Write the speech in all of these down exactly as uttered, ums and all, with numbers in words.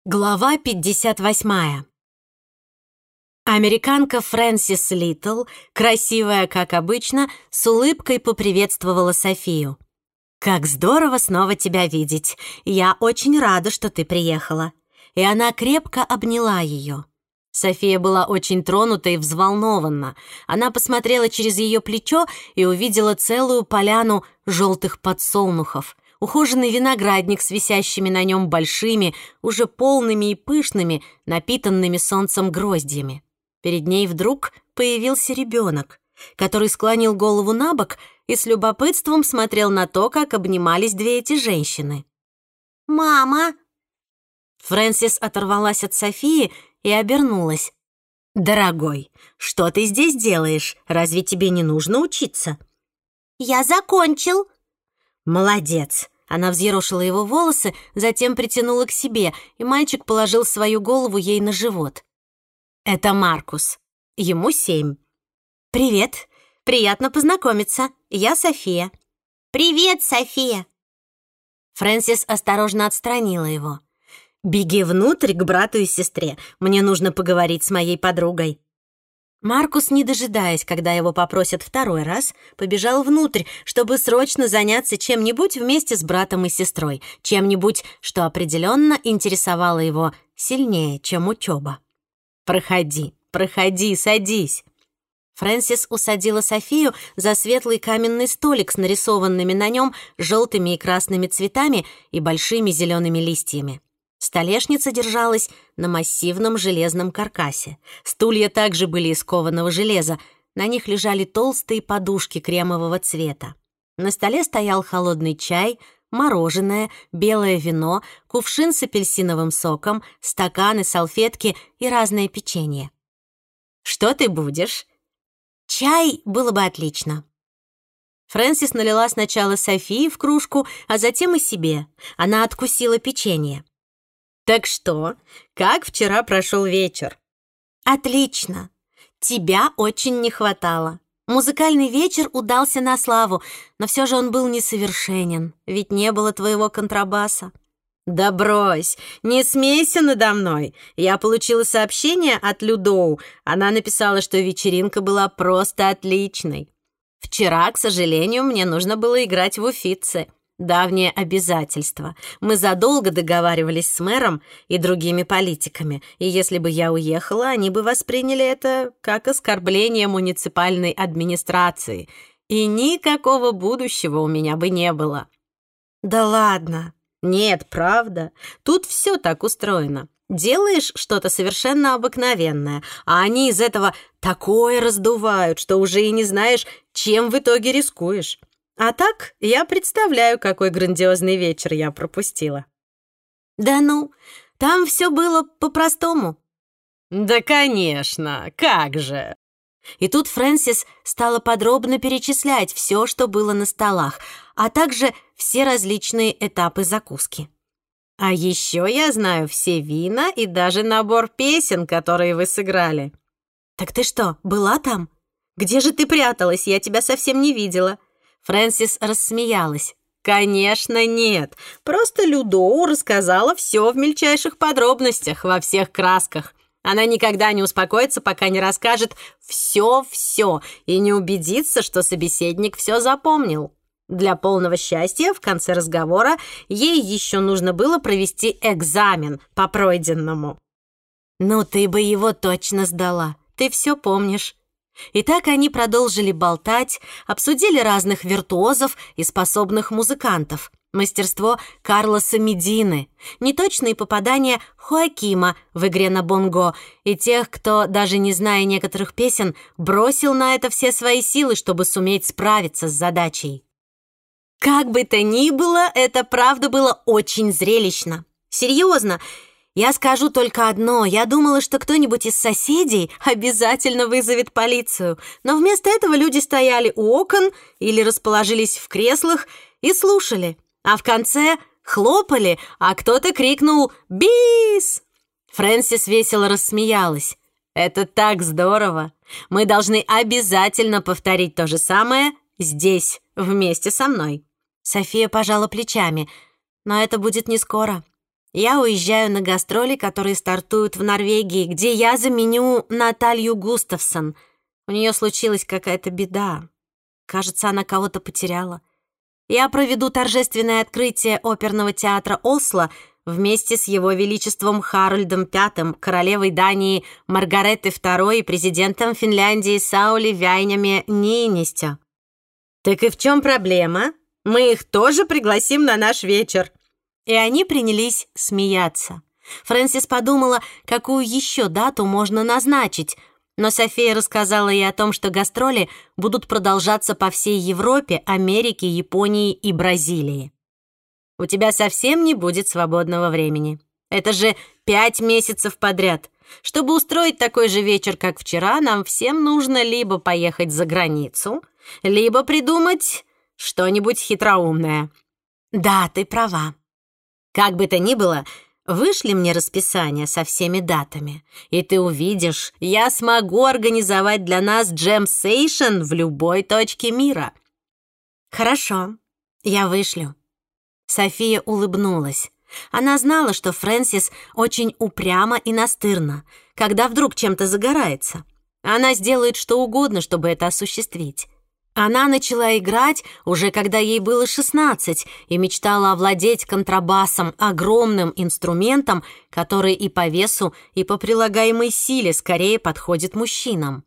Глава пятьдесят восьмая. Американка Фрэнсис Литтл, красивая, как обычно, с улыбкой поприветствовала Софию. «Как здорово снова тебя видеть! Я очень рада, что ты приехала!» И она крепко обняла ее. София была очень тронута и взволнована. Она посмотрела через ее плечо и увидела целую поляну желтых подсолнухов, ухоженный виноградник с висящими на нем большими, уже полными и пышными, напитанными солнцем гроздьями. Перед ней вдруг появился ребенок, который склонил голову на бок и с любопытством смотрел на то, как обнимались две эти женщины. «Мама!» Фрэнсис оторвалась от Софии и обернулась. «Дорогой, что ты здесь делаешь? Разве тебе не нужно учиться?» «Я закончил». «Молодец!» Она взъерошила его волосы, затем притянула к себе, и мальчик положил свою голову ей на живот. «Это Маркус. Ему семь». «Привет. Приятно познакомиться. Я София». «Привет, София». Фрэнсис осторожно отстранила его. «Беги внутрь к брату и сестре. Мне нужно поговорить с моей подругой». Маркус, не дожидаясь, когда его попросят второй раз, побежал внутрь, чтобы срочно заняться чем-нибудь вместе с братом и сестрой, чем-нибудь, что определенно интересовало его сильнее, чем учеба. «Проходи, проходи, садись». Фрэнсис усадила Софию за светлый каменный столик с нарисованными на нем желтыми и красными цветами и большими зелеными листьями. Столешница держалась на массивном железном каркасе. Стулья также были из кованого железа. На них лежали толстые подушки кремового цвета. На столе стоял холодный чай, мороженое, белое вино, кувшин с апельсиновым соком, стаканы, салфетки и разное печенье. «Что ты будешь?» «Чай было бы отлично». Фрэнсис налила сначала Софии в кружку, а затем и себе. Она откусила печенье. «Так что, как вчера прошел вечер?» «Отлично. Тебя очень не хватало. Музыкальный вечер удался на славу, но все же он был несовершенен, ведь не было твоего контрабаса». «Да брось, не смейся надо мной. Я получила сообщение от Людоу. Она написала, что вечеринка была просто отличной. Вчера, к сожалению, мне нужно было играть в Уффици. Давнее обязательство. Мы задолго договаривались с мэром и другими политиками, и если бы я уехала, они бы восприняли это как оскорбление муниципальной администрации, и никакого будущего у меня бы не было». «Да ладно». «Нет, правда. Тут все так устроено. Делаешь что-то совершенно обыкновенное, а они из этого такое раздувают, что уже и не знаешь, чем в итоге рискуешь. А так, я представляю, какой грандиозный вечер я пропустила». «Да ну, там все было по-простому». «Да, конечно, как же!» И тут Фрэнсис стала подробно перечислять все, что было на столах, а также все различные этапы закуски. «А еще я знаю все вина и даже набор песен, которые вы сыграли». «Так ты что, была там? Где же ты пряталась? Я тебя совсем не видела». Фрэнсис рассмеялась. «Конечно, нет. Просто Людоу рассказала все в мельчайших подробностях, во всех красках. Она никогда не успокоится, пока не расскажет все-все и не убедится, что собеседник все запомнил. Для полного счастья в конце разговора ей еще нужно было провести экзамен по пройденному». «Ну, ты бы его точно сдала. Ты все помнишь». И так они продолжили болтать, обсудили разных виртуозов и способных музыкантов, мастерство Карлоса Медины, неточные попадания Хоакима в игре на бонго и тех, кто, даже не зная некоторых песен, бросил на это все свои силы, чтобы суметь справиться с задачей. Как бы то ни было, это правда было очень зрелищно. Серьезно. Я скажу только одно. Я думала, что кто-нибудь из соседей обязательно вызовет полицию. Но вместо этого люди стояли у окон или расположились в креслах и слушали. А в конце хлопали, а кто-то крикнул «Бис!». Фрэнсис весело рассмеялась. «Это так здорово! Мы должны обязательно повторить то же самое здесь, вместе со мной». София пожала плечами. «Но это будет не скоро. Я уезжаю на гастроли, которые стартуют в Норвегии, где я заменю Наталью Густавсон. У нее случилась какая-то беда. Кажется, она кого-то потеряла. Я проведу торжественное открытие оперного театра Осло вместе с его величеством Харальдом Пятым, королевой Дании Маргаретой Второй и президентом Финляндии Саули Вяйняме Ниинистё. Так и в чем проблема? Мы их тоже пригласим на наш вечер. И они принялись смеяться. Фрэнсис подумала, какую еще дату можно назначить, но София рассказала ей о том, что гастроли будут продолжаться по всей Европе, Америке, Японии и Бразилии. У тебя совсем не будет свободного времени. Это же пять месяцев подряд. Чтобы устроить такой же вечер, как вчера, нам всем нужно либо поехать за границу, либо придумать что-нибудь хитроумное. Да, ты права. Как бы то ни было, вышли мне расписание со всеми датами, и ты увидишь, я смогу организовать для нас джем-сейшн в любой точке мира. Хорошо, я вышлю. София улыбнулась. Она знала, что Фрэнсис очень упряма и настырна, когда вдруг чем-то загорается. Она сделает что угодно, чтобы это осуществить. Она начала играть уже когда ей было шестнадцать и мечтала овладеть контрабасом, огромным инструментом, который и по весу, и по прилагаемой силе скорее подходит мужчинам.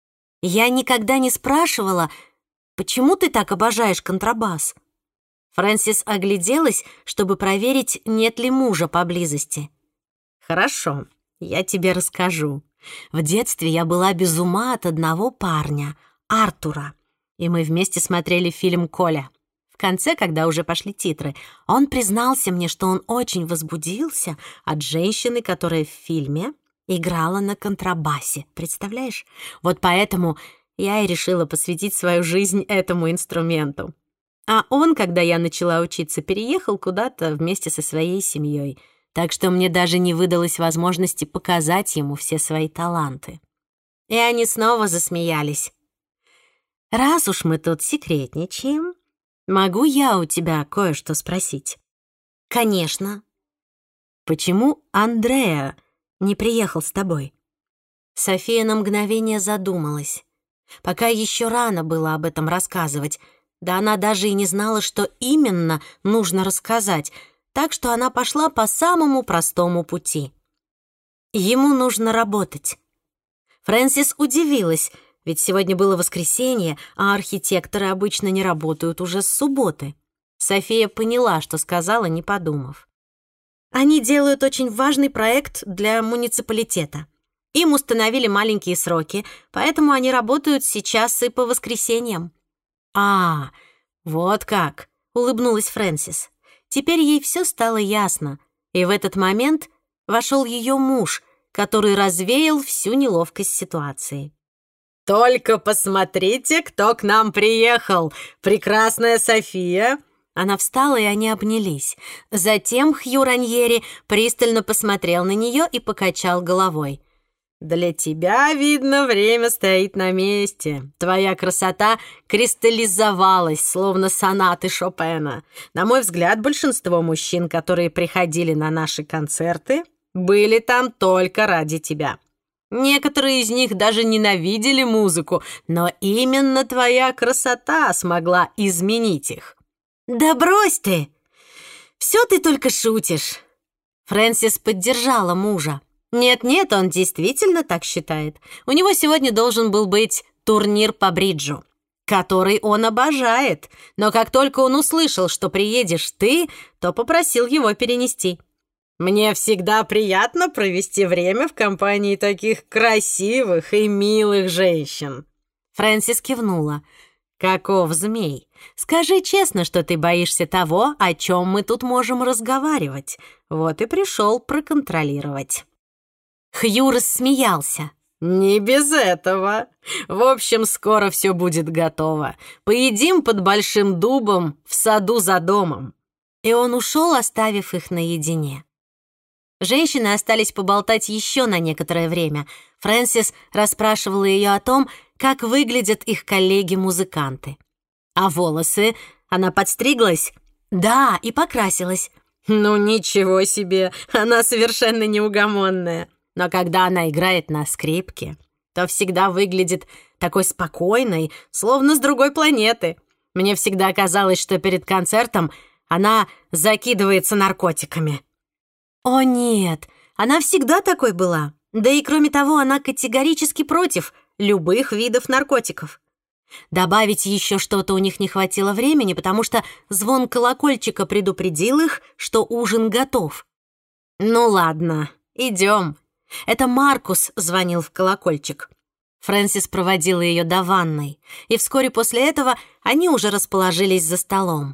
Я никогда не спрашивала, почему ты так обожаешь контрабас? Фрэнсис огляделась, чтобы проверить, нет ли мужа поблизости. Хорошо, я тебе расскажу. В детстве я была без ума от одного парня, Артура. И мы вместе смотрели фильм «Коля». В конце, когда уже пошли титры, он признался мне, что он очень возбудился от женщины, которая в фильме играла на контрабасе. Представляешь? Вот поэтому я и решила посвятить свою жизнь этому инструменту. А он, когда я начала учиться, переехал куда-то вместе со своей семьей. Так что мне даже не выдалось возможности показать ему все свои таланты. И они снова засмеялись. «Раз уж мы тут секретничаем, могу я у тебя кое-что спросить?» «Конечно». «Почему Андреа не приехал с тобой?» София на мгновение задумалась. Пока еще рано было об этом рассказывать, да она даже и не знала, что именно нужно рассказать, так что она пошла по самому простому пути. Ему нужно работать. Фрэнсис удивилась, ведь сегодня было воскресенье, а архитекторы обычно не работают уже с субботы. София поняла, что сказала, не подумав. Они делают очень важный проект для муниципалитета. Им установили маленькие сроки, поэтому они работают сейчас и по воскресеньям. «А, вот как!» — улыбнулась Фрэнсис. Теперь ей все стало ясно, и в этот момент вошел ее муж, который развеял всю неловкость ситуации. «Только посмотрите, кто к нам приехал! Прекрасная София!» Она встала, и они обнялись. Затем Хью Раньери пристально посмотрел на нее и покачал головой. «Для тебя, видно, время стоит на месте. Твоя красота кристаллизовалась, словно сонаты Шопена. На мой взгляд, большинство мужчин, которые приходили на наши концерты, были там только ради тебя. Некоторые из них даже ненавидели музыку, но именно твоя красота смогла изменить их». «Да брось ты! Все ты только шутишь!» Фрэнсис поддержала мужа. Нет-нет, он действительно так считает. У него сегодня должен был быть турнир по бриджу, который он обожает. Но как только он услышал, что приедешь ты, то попросил его перенести. «Мне всегда приятно провести время в компании таких красивых и милых женщин». Фрэнсис кивнула. «Каков змей? Скажи честно, что ты боишься того, о чем мы тут можем разговаривать. Вот и пришел проконтролировать». Хью рассмеялся. «Не без этого. В общем, скоро все будет готово. Поедим под большим дубом в саду за домом». И он ушел, оставив их наедине. Женщины остались поболтать еще на некоторое время. Фрэнсис расспрашивала ее о том, как выглядят их коллеги-музыканты. А волосы? Она подстриглась? Да, и покрасилась. Ну, ничего себе, она совершенно неугомонная. Но когда она играет на скрипке, то всегда выглядит такой спокойной, словно с другой планеты. Мне всегда казалось, что перед концертом она закидывается наркотиками. О нет, она всегда такой была. Да и кроме того, она категорически против любых видов наркотиков. Добавить еще что-то у них не хватило времени, потому что звон колокольчика предупредил их, что ужин готов. Ну ладно, идем. Это Маркус звонил в колокольчик. Фрэнсис проводила ее до ванной, и вскоре после этого они уже расположились за столом.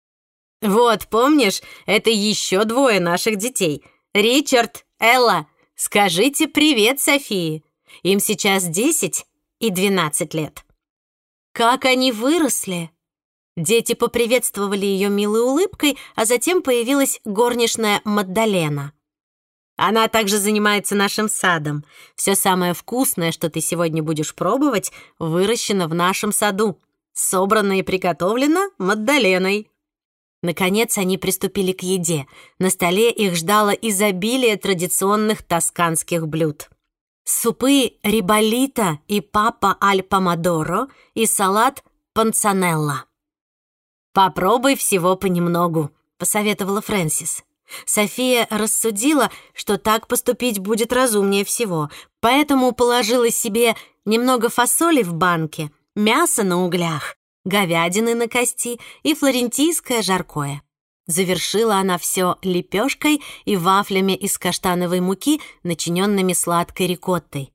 «Вот, помнишь, это еще двое наших детей. Ричард, Элла, скажите привет Софии. Им сейчас десять и двенадцать лет». Как они выросли! Дети поприветствовали ее милой улыбкой, а затем появилась горничная Маддалена. Она также занимается нашим садом. Все самое вкусное, что ты сегодня будешь пробовать, выращено в нашем саду. Собрано и приготовлено Маддаленой. Наконец они приступили к еде. На столе их ждало изобилие традиционных тосканских блюд. Супы риболита и папа аль помодоро и салат панцанелла. «Попробуй всего понемногу», — посоветовала Фрэнсис. София рассудила, что так поступить будет разумнее всего, поэтому положила себе немного фасоли в банке, мясо на углях, говядины на кости и флорентийское жаркое. Завершила она все лепешкой и вафлями из каштановой муки, начиненными сладкой рикоттой.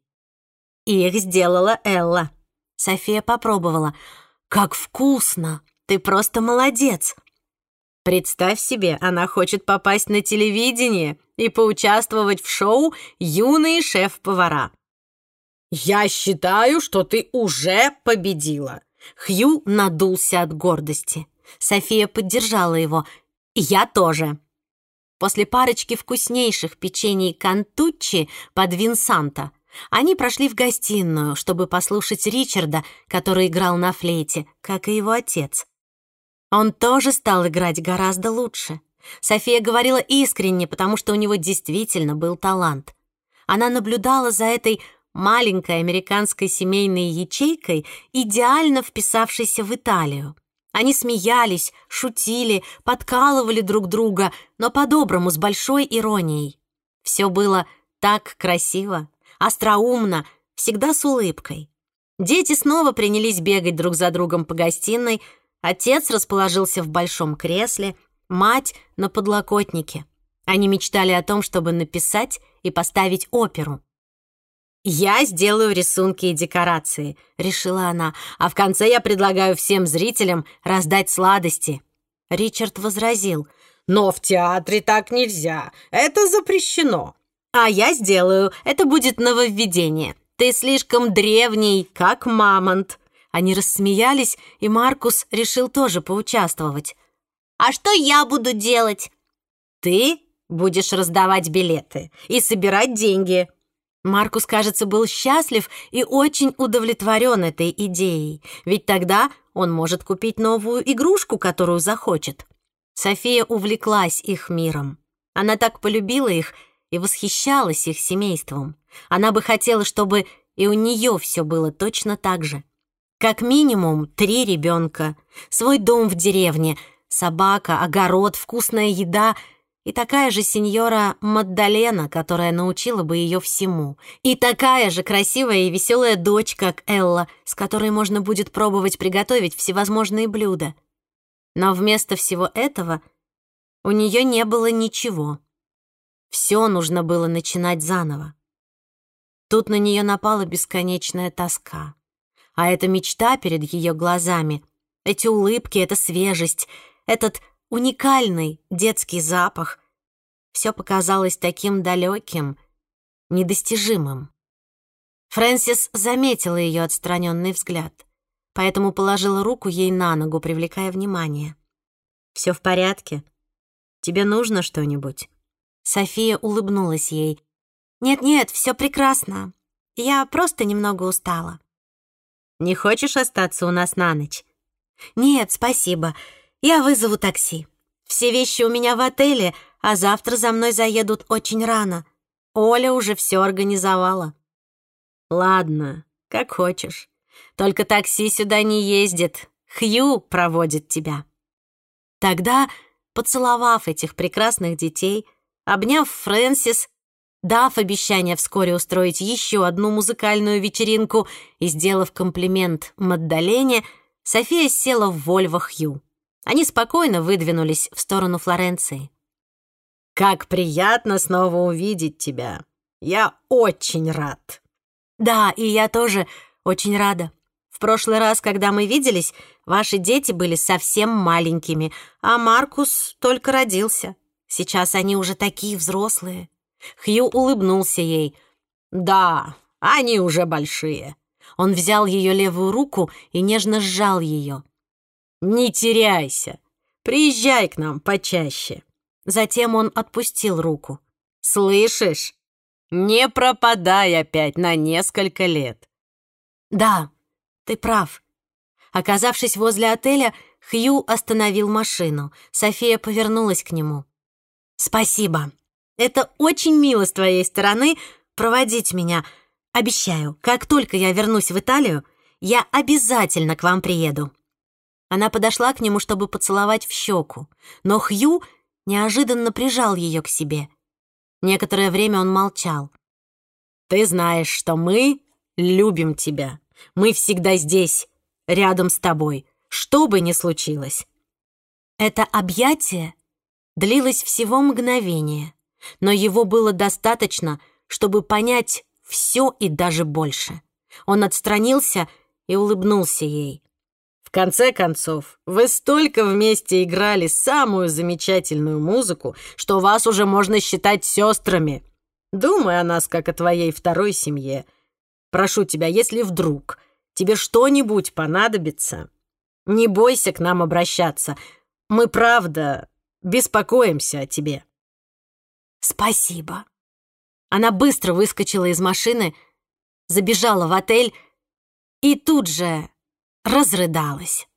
Их сделала Элла. София попробовала. «Как вкусно! Ты просто молодец!» Представь себе, она хочет попасть на телевидение и поучаствовать в шоу «Юные шеф-повара». «Я считаю, что ты уже победила!» Хью надулся от гордости. София поддержала его. «Я тоже». После парочки вкуснейших печений кантуччи под Винсанта они прошли в гостиную, чтобы послушать Ричарда, который играл на флейте, как и его отец. Он тоже стал играть гораздо лучше. София говорила искренне, потому что у него действительно был талант. Она наблюдала за этой маленькой американской семейной ячейкой, идеально вписавшейся в Италию. Они смеялись, шутили, подкалывали друг друга, но по-доброму, с большой иронией. Все было так красиво, остроумно, всегда с улыбкой. Дети снова принялись бегать друг за другом по гостиной, отец расположился в большом кресле, мать — на подлокотнике. Они мечтали о том, чтобы написать и поставить оперу. «Я сделаю рисунки и декорации», — решила она, «а в конце я предлагаю всем зрителям раздать сладости». Ричард возразил: «Но в театре так нельзя, это запрещено». «А я сделаю, это будет нововведение. Ты слишком древний, как мамонт». Они рассмеялись, и Маркус решил тоже поучаствовать. «А что я буду делать?» «Ты будешь раздавать билеты и собирать деньги». Маркус, кажется, был счастлив и очень удовлетворен этой идеей, ведь тогда он может купить новую игрушку, которую захочет. София увлеклась их миром. Она так полюбила их и восхищалась их семейством. Она бы хотела, чтобы и у нее все было точно так же. Как минимум три ребенка, свой дом в деревне, собака, огород, вкусная еда — и такая же сеньора Маддалена, которая научила бы ее всему. И такая же красивая и веселая дочь, как Элла, с которой можно будет пробовать приготовить всевозможные блюда. Но вместо всего этого у нее не было ничего. Все нужно было начинать заново. Тут на нее напала бесконечная тоска. А эта мечта перед ее глазами, эти улыбки, эта свежесть, этот уникальный детский запах. Все показалось таким далеким, недостижимым. Фрэнсис заметила ее отстраненный взгляд, поэтому положила руку ей на ногу, привлекая внимание. «Все в порядке? Тебе нужно что-нибудь?» София улыбнулась ей. «Нет-нет, все прекрасно. Я просто немного устала». «Не хочешь остаться у нас на ночь?» «Нет, спасибо. Я вызову такси. Все вещи у меня в отеле, а завтра за мной заедут очень рано. Оля уже все организовала». «Ладно, как хочешь. Только такси сюда не ездит. Хью проводит тебя». Тогда, поцеловав этих прекрасных детей, обняв Фрэнсис, дав обещание вскоре устроить еще одну музыкальную вечеринку и сделав комплимент Маддалене, София села в Вольво Хью. Они спокойно выдвинулись в сторону Флоренции. «Как приятно снова увидеть тебя. Я очень рад». «Да, и я тоже очень рада. В прошлый раз, когда мы виделись, ваши дети были совсем маленькими, а Маркус только родился. Сейчас они уже такие взрослые». Хью улыбнулся ей. «Да, они уже большие». Он взял ее левую руку и нежно сжал ее. «Не теряйся. Приезжай к нам почаще». Затем он отпустил руку. «Слышишь? Не пропадай опять на несколько лет». «Да, ты прав». Оказавшись возле отеля, Хью остановил машину. София повернулась к нему. «Спасибо. Это очень мило с твоей стороны проводить меня. Обещаю, как только я вернусь в Италию, я обязательно к вам приеду». Она подошла к нему, чтобы поцеловать в щеку, но Хью неожиданно прижал ее к себе. Некоторое время он молчал. «Ты знаешь, что мы любим тебя. Мы всегда здесь, рядом с тобой, что бы ни случилось». Это объятие длилось всего мгновение, но его было достаточно, чтобы понять все и даже больше. Он отстранился и улыбнулся ей. «В конце концов, вы столько вместе играли самую замечательную музыку, что вас уже можно считать сестрами. Думай о нас, как о твоей второй семье. Прошу тебя, если вдруг тебе что-нибудь понадобится, не бойся к нам обращаться. Мы, правда, беспокоимся о тебе». «Спасибо». Она быстро выскочила из машины, забежала в отель и тут же разрыдалась.